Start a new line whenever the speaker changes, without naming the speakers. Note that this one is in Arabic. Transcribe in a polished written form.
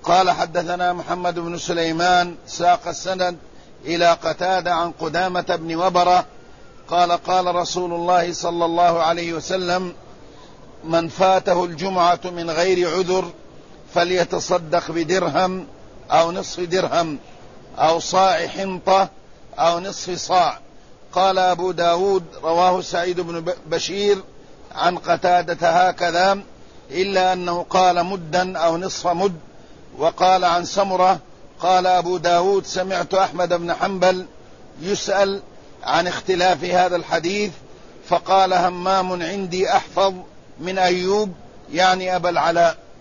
قال حدثنا محمد بن سليمان ساق السند إلى قتادة عن قدامة بن وبرة قال قال رسول الله صلى الله عليه وسلم: من فاته الجمعة من غير عذر فليتصدق بدرهم أو نصف درهم أو صاع حنطة أو نصف صاع. قال أبو داود: رواه سعيد بن بشير عن قتادة هكذا، إلا أنه قال مدا أو نصف مد. وقال عن سمرة قال أبو داود: سمعت أحمد بن حنبل يسأل عن اختلاف هذا الحديث فقال: همام عندي أحفظ من أيوب، يعني أبا العلاء.